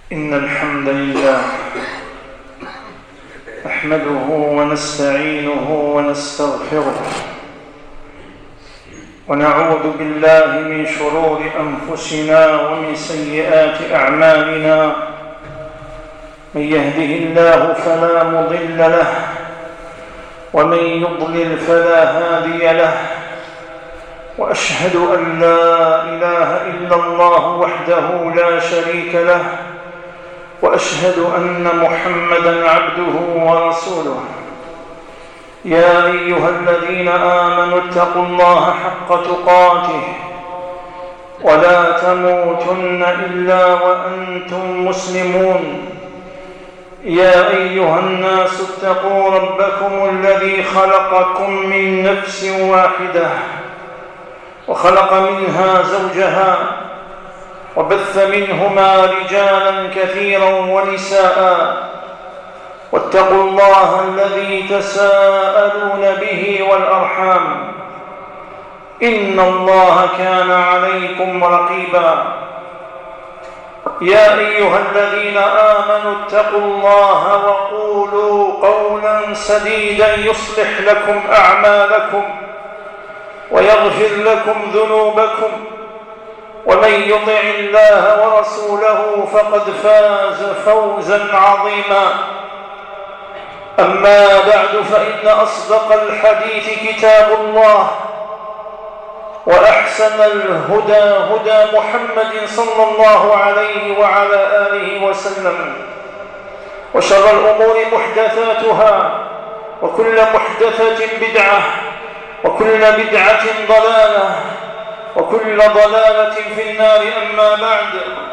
إن الحمد لله نحمده ونستعينه ونستغفره ونعوذ بالله من شرور أنفسنا ومن سيئات أعمالنا. من يهده الله فلا مضل له ومن يضلل فلا هادي له، وأشهد أن لا إله إلا الله وحده لا شريك له، وأشهد أن محمدًا عبده ورسوله. يا أيها الذين آمنوا اتقوا الله حق تقاته ولا تموتن إلا وأنتم مسلمون. يا أيها الناس اتقوا ربكم الذي خلقكم من نفس واحدة وخلق منها زوجها وبث منهما رجالا كثيرا ونساء، واتقوا الله الذي تساءلون به والأرحام، إن الله كان عليكم رقيبا. يا أيها الذين آمنوا اتقوا الله وقولوا قولا سديدا يصلح لكم أعمالكم ويغفر لكم ذنوبكم، ومن يطع الله ورسوله فقد فاز فوزا عظيما. أما بعد، فإن أصدق الحديث كتاب الله، وأحسن الهدى هدى محمد صلى الله عليه وعلى آله وسلم، وشر الأمور محدثاتها، وكل محدثة بدعة، وكل بدعة ضلالة، وكل ضلالة في النار. أما بعد،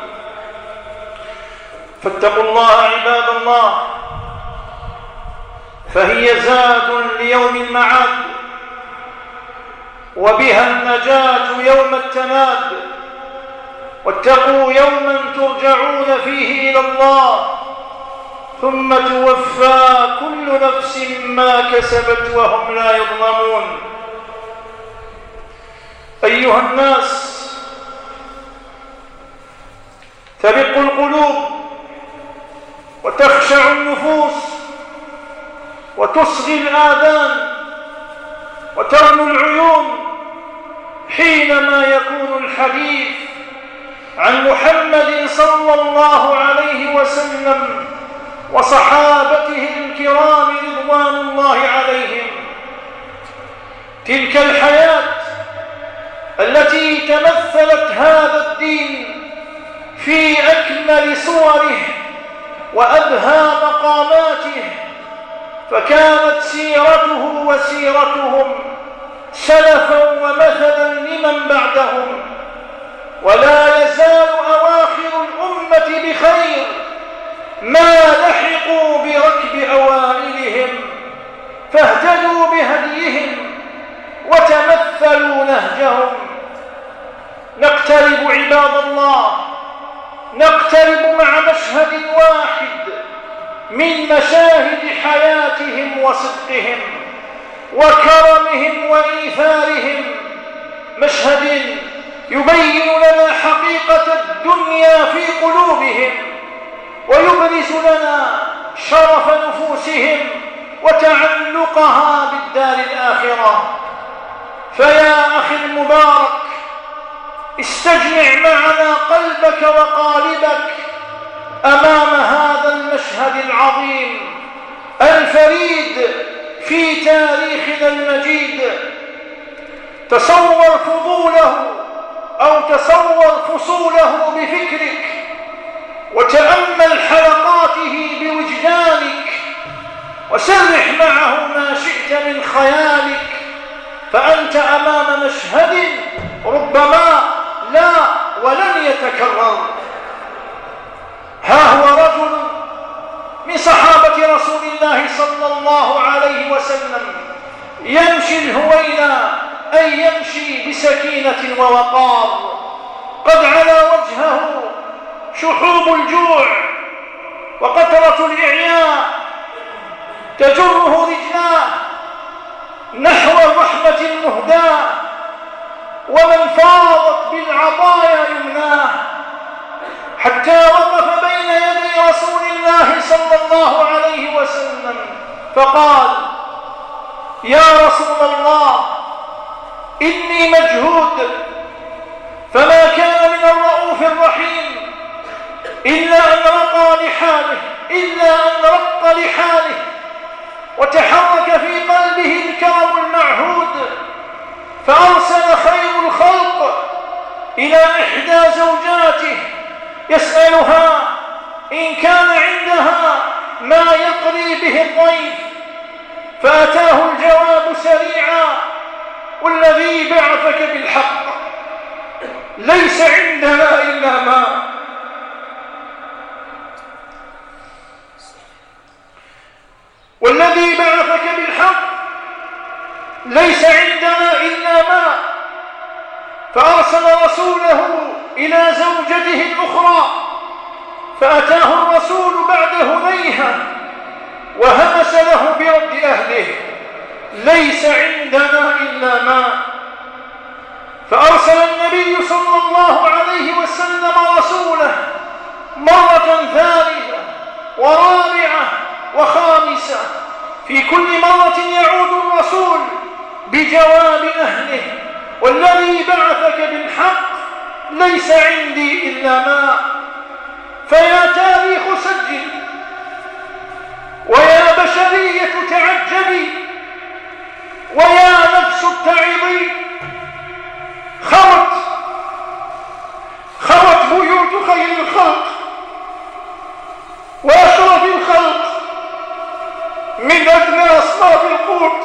فاتقوا الله عباد الله، فهي زاد ليوم المعاد، وبها النجاة يوم التناد. واتقوا يوما ترجعون فيه إلى الله، ثم توفى كل نفس ما كسبت وهم لا يظلمون. أيها الناس، ترق القلوب وتخشع النفوس وتصغي الآذان وترنو العيون حينما يكون الحديث عن محمد صلى الله عليه وسلم وصحابته الكرام رضوان الله عليهم. تلك الحياة التي تمثلت هذا الدين في أكمل صوره وأبهى مقاماته، فكانت سيرته وسيرتهم سلفا ومثلا لمن بعدهم. ولا يزال أواخر الأمة بخير ما لحقوا بركب أوائلهم، فاهتدوا بهديهم وتمثلوا نهجهم. نقترب عباد الله، نقترب مع مشهد واحد من مشاهد حياتهم وصدقهم وكرمهم وإيثارهم، مشهد يبين لنا حقيقة الدنيا في قلوبهم، ويبرز لنا شرف نفوسهم وتعلقها بالدار الآخرة. فيا أخي المبارك، استجمع معنا قلبك وقالبك أمام هذا المشهد العظيم الفريد في تاريخنا المجيد. تصور فضوله أو تصور فصوله بفكرك، وتأمل حلقاته بوجدانك، وسرح معه ما شئت من خيالك، فأنت أمام مشهد ربما لا ولن يتكرر. ها هو رجل من صحابة رسول الله صلى الله عليه وسلم يمشي الهوينا، أي يمشي بسكينة ووقار، قد على وجهه شحوب الجوع وقطرة الإعياء تجره رجلاه نحو الرحمة المهداة، ومن فاضت بالعطايا يمناه، حتى وقف بين فقال: يا رسول الله، إني مجهود، فما كان من الرؤوف الرحيم إلا أن رق لحاله وتحرك في قلبه الكرم المعهود، فأرسل خير الخلق إلى إحدى زوجاته يسألها إن كان عندها ما يقضي به الضيف، فأتاه الجواب سريعا: والذي بعثك بالحق ليس عندنا إلا ماء. والذي بعثك بالحق ليس عندنا إلا ماء. فأرسل رسوله إلى زوجته الأخرى، فأتاه الرسول بعد هنيهة وهمس له برد أهله: ليس عندنا إلا ماء. فأرسل النبي صلى الله عليه وسلم رسوله مرة ثالثة ورابعة وخامسة، في كل مرة يعود الرسول بجواب أهله: والذي بعثك بالحق ليس عندي إلا ماء. فيا تاريخ سجل، ويا بشرية تعجبي، ويا نفس اتعظي. خوت بيوت خير الخلق وأشرف الخلق من أدنى أصناف القوت.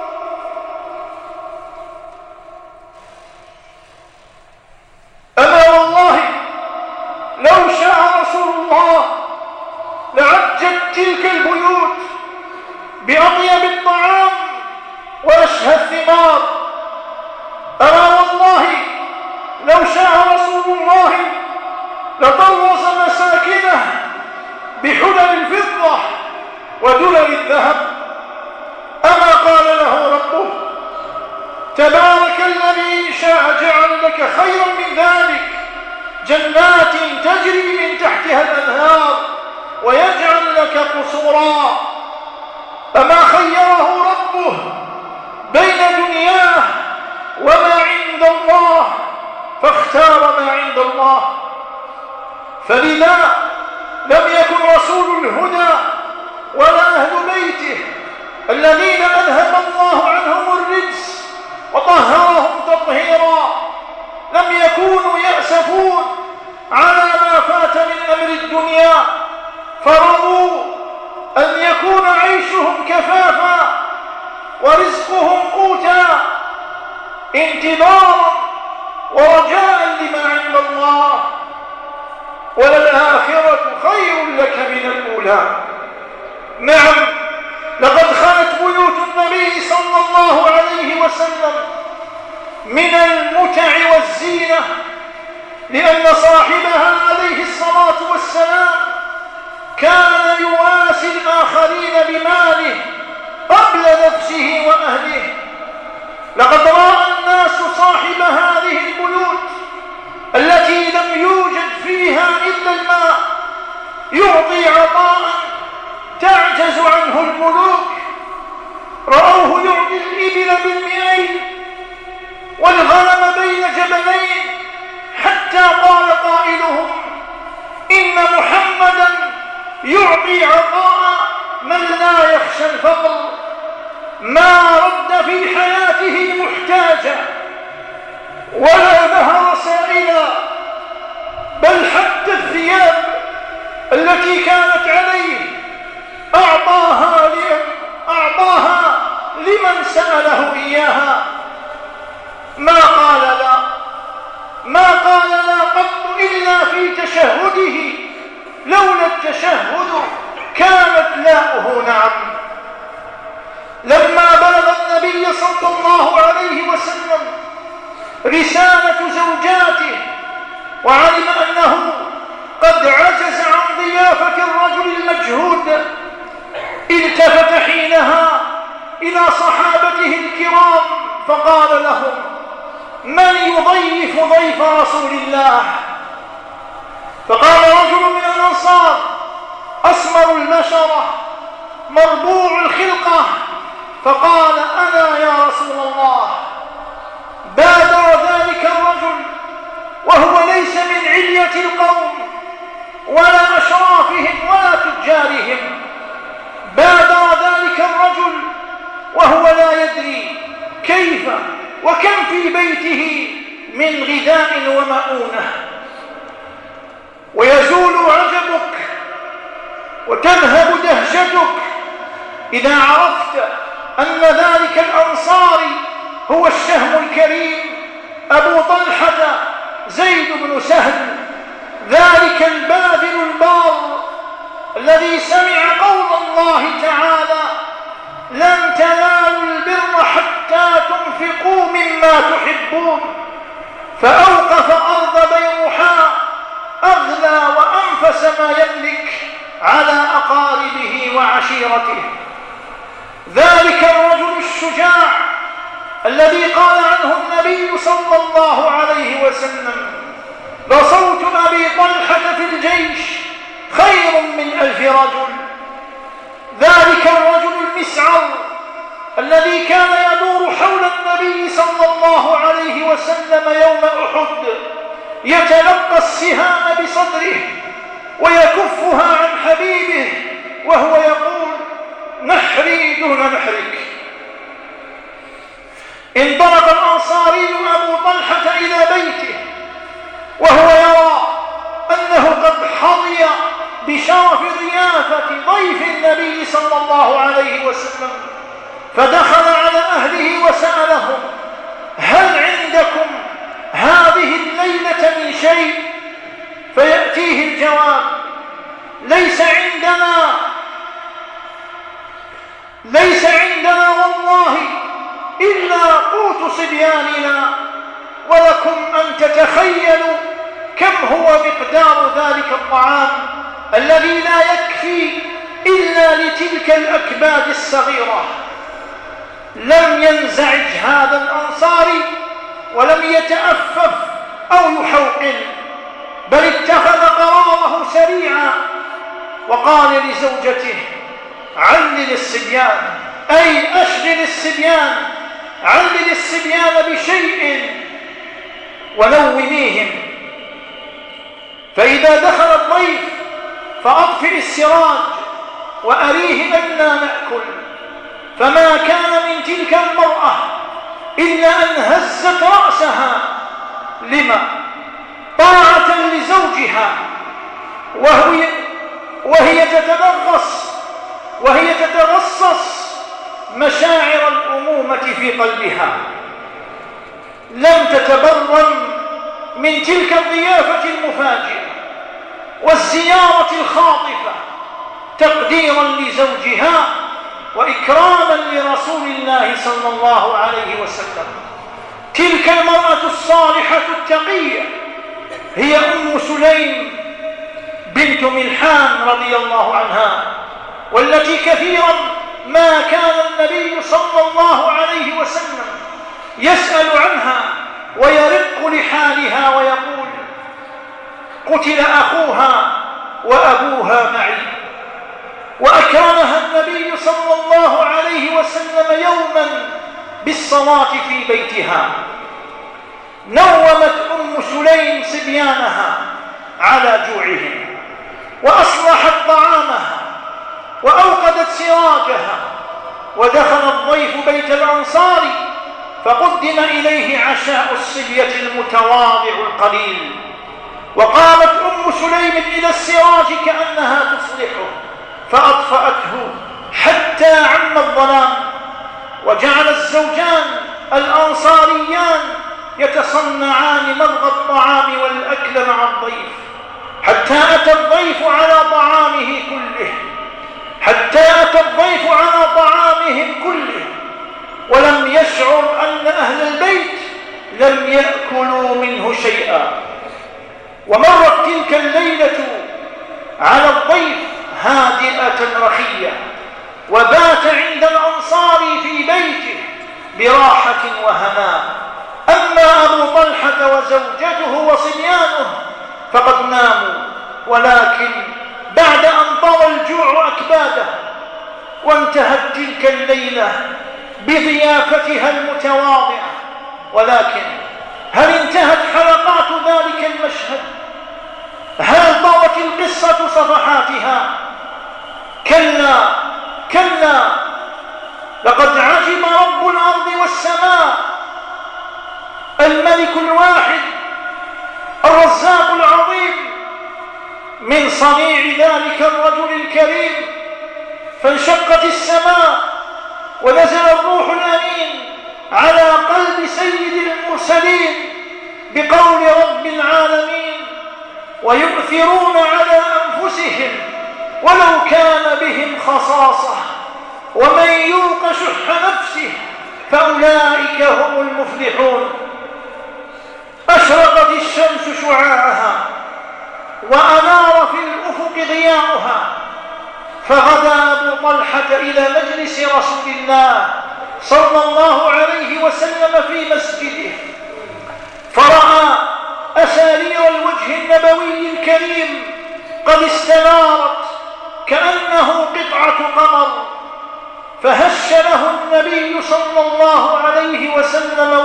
أما والله لو شاء رسول الله لعجت تلك البيوت بأطيب الطعام وأشهى الثمار. أما والله لو شاء رسول الله لطوز مساكنه بحلل الفضة ودلل الذهب. أما قال له ربه: تبارك الذي إن شاء جعل لك خيرا من ذلك جنات تجري من تحتها الأنهار ويجعل لك قصورا. أما خيره ربه بين دنياه وما عند الله، فاختار ما عند الله. فلذا لم يكن رسول الهدى ولا أهل بيته الذين أذهب الله عنهم الرجس وطهرهم تطهيرا لم يكونوا يأسفون على ما فات من أمر الدنيا، فرضوا أن يكون عيشهم كفافا ورزقهم قوتا انتظارا ورجاء لما عند الله. وللآخرة خير لك من الأولى. نعم، لقد خلت بيوت النبي صلى الله عليه وسلم من المتع والزينة، لأن صاحبها عليه الصلاة والسلام كان يواسي الآخرين بماله قبل نفسه وأهله. لقد رأى الناس صاحب هذه البيوت التي لم يوجد فيها إلا الماء يعطي عطاء تعجز عنه الملوك. رأوه يعطي الإبل بالمئين والغنم بين جبلين، حتى قال قائلهم: إن محمدا يعطي عطاء من لا يخشى الفقر. ما رد في حياته محتاجا ولا نهر سائلا، بل حتى الثياب التي كانت عليه أعطاها لمن سأله إياها. ما قال لا قط إلا في تشهده، لولا التشهد كانت لاؤه نعم. لما بلغ النبي صلى الله عليه وسلم رسالة زوجاته وعلم أنه قد عجز عن ضيافة الرجل المجهود، التفت حينها إلى صحابته الكرام فقال لهم: من يضيف ضيف رسول الله؟ فقال رجل من الأنصار أسمر البشرة مربوع الخلقة فقال أنا يا رسول الله. بادر ذلك الرجل وهو ليس من علية القوم ولا أشرافهم ولا تجارهم، بادر ذلك الرجل وهو لا يدري كيف وكم في بيته من غذاء ومؤونة، ويزول عجبك وتذهب دهشتك إذا عرفت أن ذلك الأنصاري هو الشهم الكريم أبو طلحة زيد بن سهل، ذلك الباذل البار الذي سمع قول الله تعالى لن تنالوا البر حتى تنفقوا مما تحبون، فأوقف أرض بيروحاء أغلى وأنفس ما يملك على أقاربه وعشيرته. ذلك الرجل الشجاع الذي قال عنه النبي صلى الله عليه وسلم لصوت أبي طلحة في الجيش خير من 1000 رجل. ذلك الرجل المسعر الذي كان يدور حول النبي صلى الله عليه وسلم يوم أحد يتلقى السهام بصدره ويكفها عن حبيبه وهو يقول نحري دون نحرك. انطلق الأنصاري أبو طلحة إلى بيته وهو يرى أنه قد حظي بشرف ضيافة ضيف النبي صلى الله عليه وسلم، فدخل على أهله وسألهم هل عندكم هذه الليلة من شيء؟ فيأتيه الجواب ليس عندنا والله إلا قوت صبياننا، ولكم أن تتخيلوا كم هو مقدار ذلك الطعام الذي لا يكفي إلا لتلك الأكباد الصغيرة. لم ينزعج هذا الأنصاري ولم يتأفف أو يحوقل، بل اتخذ قراره سريعا وقال لزوجته علل الصبيان، أي أشغل الصبيان، علل الصبيان بشيء ونوميهم، فإذا دخل الضيف فأطفئ السراج وأريه أننا نأكل. فما كان من تلك المرأة إلا أن هزت رأسها لما طاعة لزوجها وهي تتغصص مشاعر الأمومة في قلبها. لم تتبرم من تلك الضيافة المفاجئة والزيارة الخاطفة تقديرا لزوجها وإكراما لرسول الله صلى الله عليه وسلم. تلك المرأة الصالحة التقية هي أم سليم بنت ملحان رضي الله عنها، والتي كثيرا ما كان النبي صلى الله عليه وسلم يسأل عنها ويرق لحالها ويقول قتل أخوها وأبوها معي. وأكرمها النبي صلى الله عليه وسلم يوما بالصلاة في بيتها. نومت أم سليم صبيانها على جوعهم، وأصلحت طعامها وأوقدت سراجها، ودخل الضيف بيت الأنصار فقدم إليه عشاء الصبية المتواضع القليل، وقامت أم سليم إلى السراج كأنها تصلحه فأطفأته حتى عم الظلام، وجعل الزوجان الأنصاريان يتصنعان مضغ الطعام والأكل مع الضيف حتى أتى الضيف على طعامهم كله، ولم يشعر أن أهل البيت لم يأكلوا منه شيئا. ومرت تلك الليلة على الضيف هادئة رخية، وبات عند الأنصار في بيته براحة وهناء. أما أبو طلحة وزوجته وصبيانه فقد ناموا، ولكن بعد أن طوى الجوع أكباده وانتهت تلك الليلة بضيافتها المتواضعة. ولكن هل انتهت حلقات ذلك المشهد؟ هل طوت القصة صفحاتها؟ كلا كلا، لقد عجب رب الأرض والسماء الملك الواحد الرزاق العظيم من صنيع ذلك الرجل الكريم، فانشقت السماء ونزل الروح الأمين على قلب سيد المرسلين بقول رب العالمين: ويؤثرون على أنفسهم ولو كان بهم خصاصة ومن يوق شح نفسه فأولئك هم المفلحون. أشرقت الشمس شعاعها وأنار في الأفق ضياؤها، فغدا أبو طلحة إلى مجلس رسول الله صلى الله عليه وسلم في مسجده، فرأى أسارير الوجه النبوي الكريم قد استنارت كأنه قطعة قمر، فهش له النبي صلى الله عليه وسلم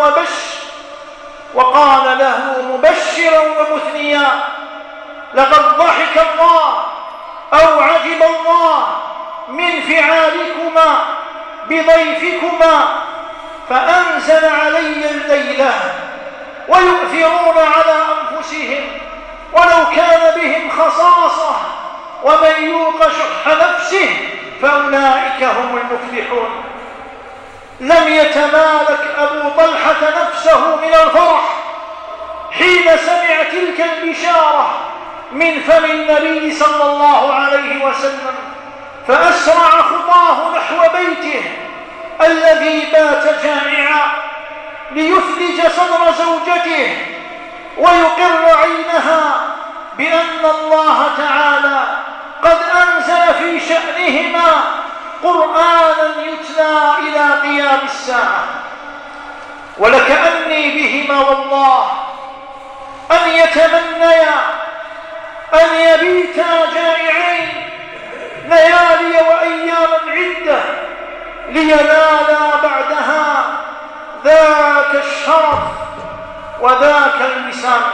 وقال له مبشرا ومثنيا: لقد ضحك الله أو عجب الله من فعالكما بضيفكما، فأنزل علي الليلة ويؤثرون على أنفسهم ولو كان بهم خصاصة ومن يوق شح نفسه فأولئك هم المفلحون. لم يتمالك أبو طلحة نفسه من الفرح حين سمع تلك البشارة من فم النبي صلى الله عليه وسلم، فأسرع خطاه نحو بيته الذي بات جائعا ليثلج صدر زوجته ويقر عينها بأن الله تعالى قد أنزل في شأنهما قرآنا يتلى إلى قيام الساعة. ولكأني بهما والله أن يتمنيا أن يبيتا جائعين ليالي وأياما عدة لينالا بعدها ذاك الشرف وذاك الوسام.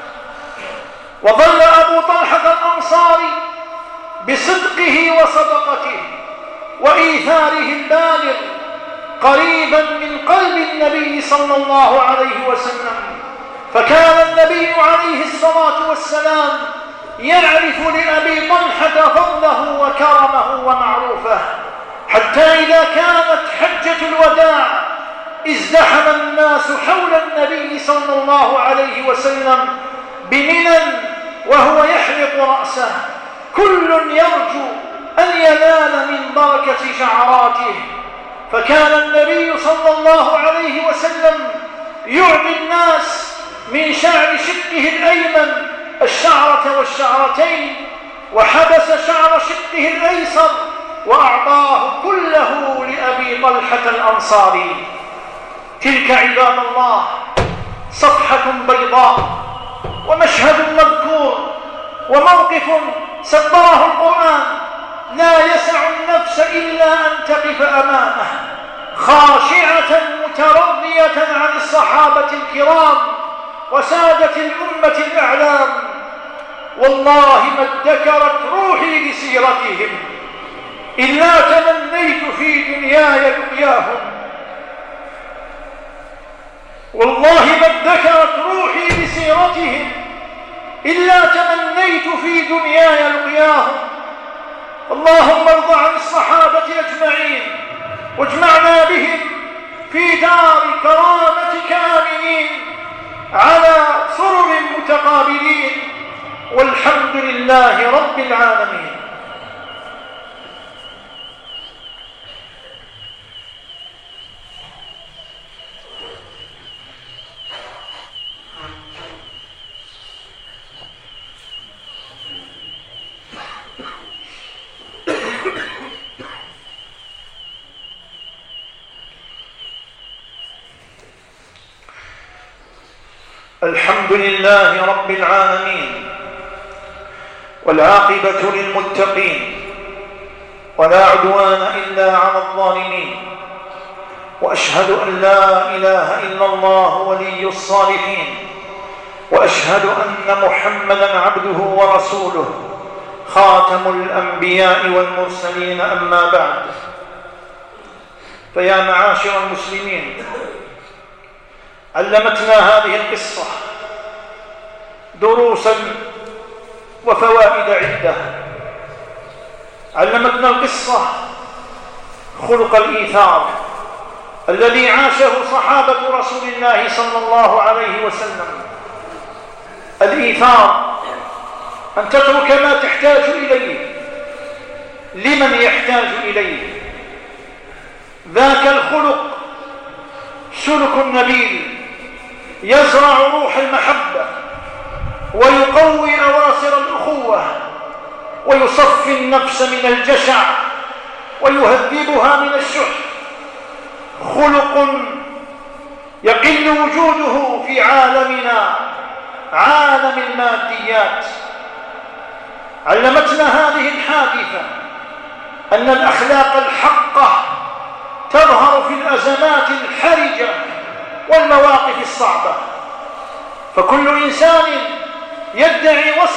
وظل أبو طلحة الأنصاري بصدقه وصدقته وإيثاره البالغ قريبا من قلب النبي صلى الله عليه وسلم، فكان النبي عليه الصلاة والسلام يعرف لأبي طلحة فضله وكرمه ومعروفه، حتى إذا كانت حجة الوداع ازدحم الناس حول النبي صلى الله عليه وسلم بمنى وهو يحلق رأسه، كل يرجو أن ينال من بركة شعراته، فكان النبي صلى الله عليه وسلم يعطي الناس من شعر شقه الأيمن الشعرة والشعرتين، وحبس شعر شقه الأيسر وأعطاه كله لأبي طلحة الأنصاري. تلك عباد الله صفحة بيضاء ومشهد مذكور وموقف سطره القرآن لا يسع النفس إلا أن تقف أمامه خاشعة مترضية عن الصحابة الكرام وسادة الأمة الأعلام. والله ما ادكرت روحي لسيرتهم إلا تمنيت في دنياي لقياهم. والله ما ادكرت روحي لسيرتهم إلا تمنيت في دنياي لقياهم. اللهم ارض عن الصحابة أجمعين واجمعنا بهم في دار كرامتك آمنين على سرر متقابلين، والحمد لله رب العالمين. الحمد لله رب العالمين، والعاقبة للمتقين، ولا عدوان إلا على الظالمين، وأشهد أن لا إله إلا الله ولي الصالحين، وأشهد أن محمدًا عبده ورسوله خاتم الأنبياء والمرسلين. أما بعد، فيا معاشر المسلمين، علمتنا هذه القصة دروسا وفوائد عدة. علمتنا القصة خلق الإيثار الذي عاشه صحابة رسول الله صلى الله عليه وسلم. الإيثار أن تترك ما تحتاج إليه لمن يحتاج إليه. ذاك الخلق سلك نبيل يزرع روح المحبة ويقوي أواصر الأخوة ويصفي النفس من الجشع ويهذبها من الشح. خلق يقل وجوده في عالمنا، عالم الماديات. علمتنا هذه الحادثة أن الأخلاق الحقة تظهر في الأزمات الحرجة والمواقف الصعبة، فكل إنسان يدعي